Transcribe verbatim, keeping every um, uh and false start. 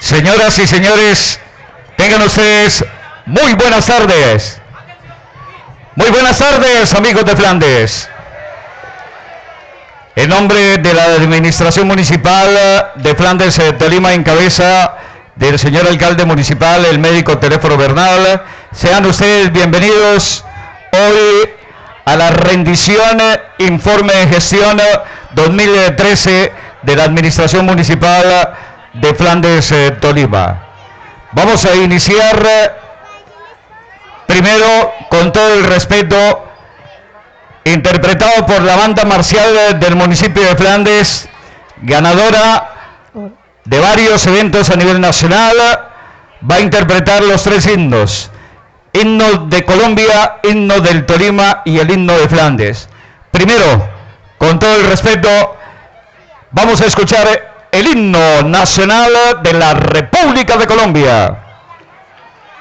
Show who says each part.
Speaker 1: Señoras y señores, tengan ustedes muy buenas tardes. Muy buenas tardes, amigos de Flandes. En nombre de la Administración Municipal de Flandes de Tolima, en cabeza del señor alcalde municipal, el médico Teléfono Bernal, sean ustedes bienvenidos hoy a la rendición Informe de Gestión dos mil trece de la Administración Municipal de Flandes eh, Tolima. Vamos a iniciar eh, primero con todo el respeto, interpretado por la banda marcial del municipio de Flandes, ganadora de varios eventos a nivel nacional. Va a interpretar los tres himnos: himno de Colombia, himno del Tolima y el himno de Flandes. Primero, con todo el respeto, vamos a escuchar el himno nacional de la República de Colombia.